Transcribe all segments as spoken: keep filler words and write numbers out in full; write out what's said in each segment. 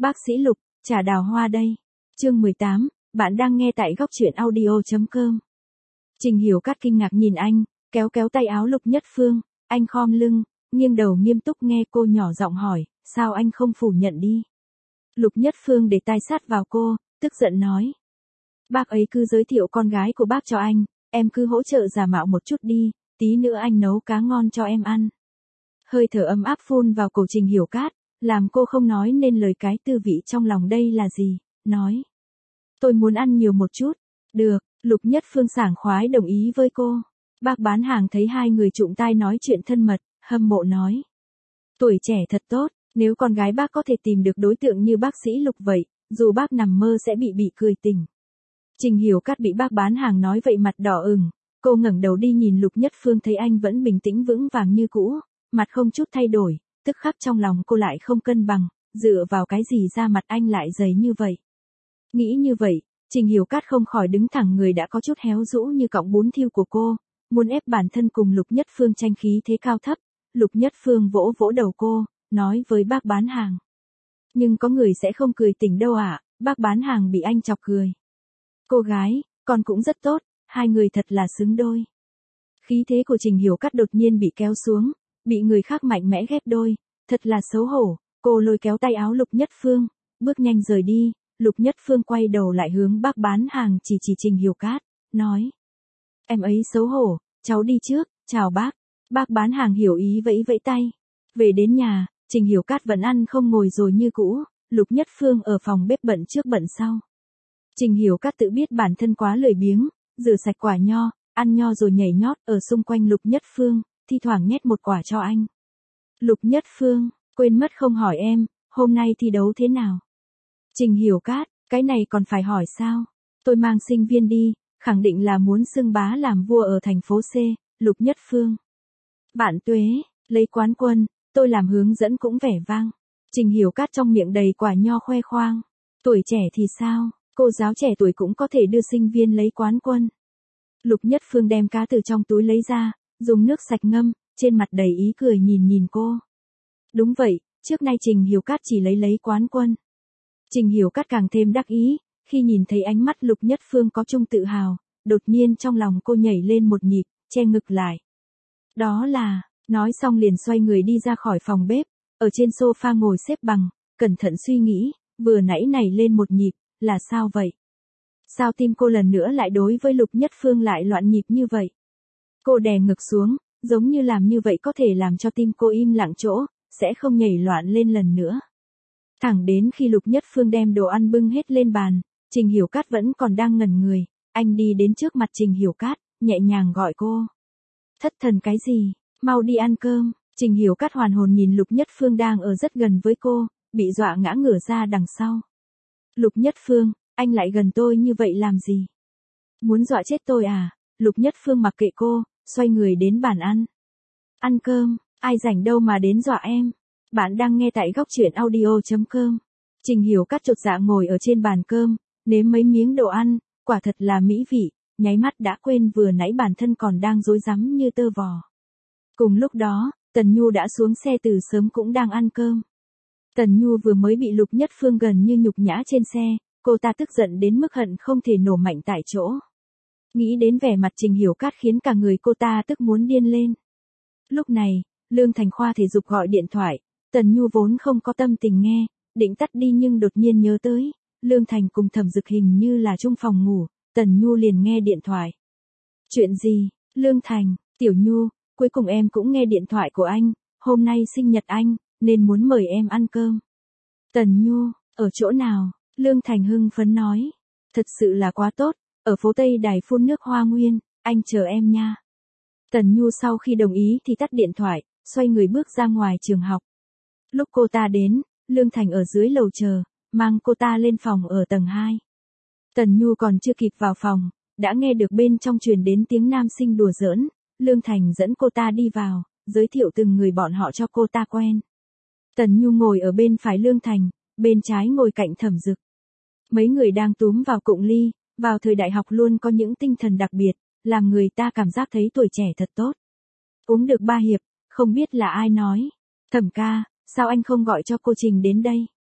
Bác sĩ Lục, trà đào hoa đây. Chương mười tám, bạn đang nghe tại góc truyện audio chấm com. Trình Hiểu Cát kinh ngạc nhìn anh, kéo kéo tay áo Lục Nhất Phương, anh khom lưng, nghiêng đầu nghiêm túc nghe cô nhỏ giọng hỏi, sao anh không phủ nhận đi. Lục Nhất Phương để tai sát vào cô, tức giận nói. Bác ấy cứ giới thiệu con gái của bác cho anh, em cứ hỗ trợ giả mạo một chút đi, tí nữa anh nấu cá ngon cho em ăn. Hơi thở ấm áp phun vào cổ Trình Hiểu Cát, làm cô không nói nên lời cái tư vị trong lòng đây là gì, nói. Tôi muốn ăn nhiều một chút. Được, Lục Nhất Phương sảng khoái đồng ý với cô. Bác bán hàng thấy hai người trụng tai nói chuyện thân mật, hâm mộ nói. Tuổi trẻ thật tốt, nếu con gái bác có thể tìm được đối tượng như bác sĩ Lục vậy, dù bác nằm mơ sẽ bị bị cười tỉnh. Trình Hiểu Cát bị bác bán hàng nói vậy mặt đỏ ửng, cô ngẩng đầu đi nhìn Lục Nhất Phương thấy anh vẫn bình tĩnh vững vàng như cũ, mặt không chút thay đổi, tức khắc trong lòng cô lại không cân bằng, dựa vào cái gì da mặt anh lại dày như vậy. Nghĩ như vậy, Trình Hiểu Cát không khỏi đứng thẳng người đã có chút héo rũ như cọng bún thiêu của cô, muốn ép bản thân cùng Lục Nhất Phương tranh khí thế cao thấp. Lục Nhất Phương vỗ vỗ đầu cô, nói với bác bán hàng. Nhưng có người sẽ không cười tỉnh đâu ạ, à? Bác bán hàng bị anh chọc cười. Cô gái, con cũng rất tốt, hai người thật là xứng đôi. Khí thế của Trình Hiểu Cát đột nhiên bị kéo xuống, bị người khác mạnh mẽ ghép đôi, thật là xấu hổ, cô lôi kéo tay áo Lục Nhất Phương, bước nhanh rời đi. Lục Nhất Phương quay đầu lại hướng bác bán hàng chỉ chỉ Trình Hiểu Cát, nói. Em ấy xấu hổ, cháu đi trước, chào bác. Bác bán hàng hiểu ý vẫy vẫy tay. Về đến nhà, Trình Hiểu Cát vẫn ăn không ngồi rồi như cũ, Lục Nhất Phương ở phòng bếp bận trước bận sau. Trình Hiểu Cát tự biết bản thân quá lười biếng, rửa sạch quả nho, ăn nho rồi nhảy nhót ở xung quanh Lục Nhất Phương, thi thoảng nhét một quả cho anh. Lục Nhất Phương, quên mất không hỏi em, hôm nay thi đấu thế nào? Trình Hiểu Cát, cái này còn phải hỏi sao? Tôi mang sinh viên đi, khẳng định là muốn xưng bá làm vua ở thành phố C, Lục Nhất Phương. Bạn Tuế, lấy quán quân, tôi làm hướng dẫn cũng vẻ vang. Trình Hiểu Cát trong miệng đầy quả nho khoe khoang. Tuổi trẻ thì sao, cô giáo trẻ tuổi cũng có thể đưa sinh viên lấy quán quân. Lục Nhất Phương đem cá từ trong túi lấy ra, dùng nước sạch ngâm, trên mặt đầy ý cười nhìn nhìn cô. Đúng vậy, trước nay Trình Hiểu Cát chỉ lấy lấy quán quân. Trình Hiểu Cát càng thêm đắc ý, khi nhìn thấy ánh mắt Lục Nhất Phương có chung tự hào, đột nhiên trong lòng cô nhảy lên một nhịp, che ngực lại. Đó là, nói xong liền xoay người đi ra khỏi phòng bếp, ở trên sofa ngồi xếp bằng, cẩn thận suy nghĩ, vừa nãy nảy lên một nhịp, là sao vậy? Sao tim cô lần nữa lại đối với Lục Nhất Phương lại loạn nhịp như vậy? Cô đè ngực xuống, giống như làm như vậy có thể làm cho tim cô im lặng chỗ, sẽ không nhảy loạn lên lần nữa. Thẳng đến khi Lục Nhất Phương đem đồ ăn bưng hết lên bàn, Trình Hiểu Cát vẫn còn đang ngẩn người, anh đi đến trước mặt Trình Hiểu Cát, nhẹ nhàng gọi cô. Thất thần cái gì, mau đi ăn cơm. Trình Hiểu Cát hoàn hồn nhìn Lục Nhất Phương đang ở rất gần với cô, bị dọa ngã ngửa ra đằng sau. Lục Nhất Phương, anh lại gần tôi như vậy làm gì? Muốn dọa chết tôi à? Lục Nhất Phương mặc kệ cô, xoay người đến bàn ăn. Ăn cơm, ai rảnh đâu mà đến dọa em. Bạn đang nghe tại góc truyện audio chấm com. Trình Hiểu Cát chột dạ ngồi ở trên bàn cơm, nếm mấy miếng đồ ăn, quả thật là mỹ vị, nháy mắt đã quên vừa nãy bản thân còn đang rối rắm như tơ vò. Cùng lúc đó, Tần Nhu đã xuống xe từ sớm cũng đang ăn cơm. Tần Nhu vừa mới bị Lục Nhất Phương gần như nhục nhã trên xe, cô ta tức giận đến mức hận không thể nổ mạnh tại chỗ. Nghĩ đến vẻ mặt Trình Hiểu Cát khiến cả người cô ta tức muốn điên lên. Lúc này, Lương Thành khoa thể dục gọi điện thoại, Tần Nhu vốn không có tâm tình nghe, định tắt đi nhưng đột nhiên nhớ tới, Lương Thành cùng Thẩm Dực hình như là chung phòng ngủ, Tần Nhu liền nghe điện thoại. Chuyện gì, Lương Thành, Tiểu Nhu, cuối cùng em cũng nghe điện thoại của anh, hôm nay sinh nhật anh, nên muốn mời em ăn cơm. Tần Nhu, ở chỗ nào? Lương Thành hưng phấn nói. Thật sự là quá tốt, ở phố Tây Đài phun nước Hoa Nguyên, anh chờ em nha. Tần Nhu sau khi đồng ý thì tắt điện thoại, xoay người bước ra ngoài trường học. Lúc cô ta đến, Lương Thành ở dưới lầu chờ, mang cô ta lên phòng ở tầng hai. Tần Nhu còn chưa kịp vào phòng, đã nghe được bên trong truyền đến tiếng nam sinh đùa giỡn, Lương Thành dẫn cô ta đi vào, giới thiệu từng người bọn họ cho cô ta quen. Tần Nhu ngồi ở bên phải Lương Thành, bên trái ngồi cạnh Thẩm Dực. Mấy người đang túm vào cụng ly, vào thời đại học luôn có những tinh thần đặc biệt, làm người ta cảm giác thấy tuổi trẻ thật tốt. Uống được ba hiệp, không biết là ai nói. Thẩm ca, sao anh không gọi cho cô Trình đến đây?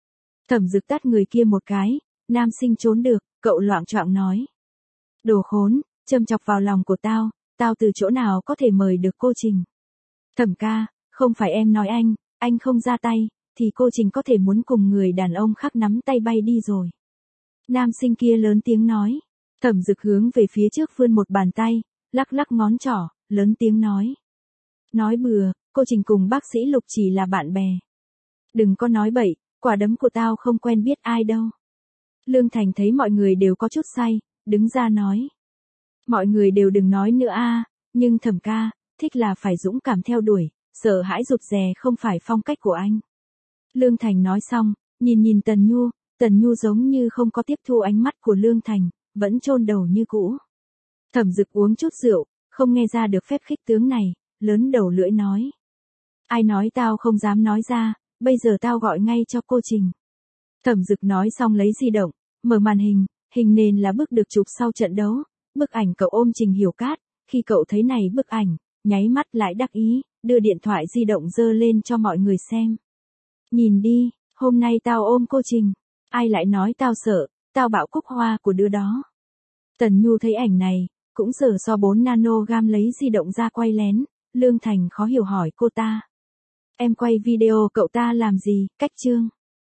Thẩm Dực tát người kia một cái, nam sinh trốn được, cậu loạng choạng nói. Đồ khốn, châm chọc vào lòng của tao, tao từ chỗ nào có thể mời được cô Trình. Thẩm ca, không phải em nói anh, anh không ra tay, thì cô Trình có thể muốn cùng người đàn ông khác nắm tay bay đi rồi. Nam sinh kia lớn tiếng nói. Thẩm Dực hướng về phía trước vươn một bàn tay, lắc lắc ngón trỏ, lớn tiếng nói. Nói bừa, cô Trình cùng bác sĩ Lục chỉ là bạn bè. Đừng có nói bậy, quả đấm của tao không quen biết ai đâu. Lương Thành thấy mọi người đều có chút say, đứng ra nói. Mọi người đều đừng nói nữa a, nhưng Thẩm ca, thích là phải dũng cảm theo đuổi, sợ hãi rụt rè không phải phong cách của anh. Lương Thành nói xong, nhìn nhìn Tần Nhu, Tần Nhu giống như không có tiếp thu ánh mắt của Lương Thành, vẫn chôn đầu như cũ. Thẩm Dực uống chút rượu, không nghe ra được phép khích tướng này, lớn đầu lưỡi nói. Ai nói tao không dám nói ra, bây giờ tao gọi ngay cho cô Trình. Thẩm Dực nói xong lấy di động, mở màn hình, hình nền là bức được chụp sau trận đấu, bức ảnh cậu ôm Trình Hiểu Cát, khi cậu thấy này bức ảnh, nháy mắt lại đắc ý, đưa điện thoại di động giơ lên cho mọi người xem. Nhìn đi, hôm nay tao ôm cô Trình, ai lại nói tao sợ, tao bảo cúc hoa của đứa đó. Tần Nhu thấy ảnh này, cũng sờ so bốn nanogram lấy di động ra quay lén, Lương Thành khó hiểu hỏi cô ta. Em quay video cậu ta làm gì, cách chương.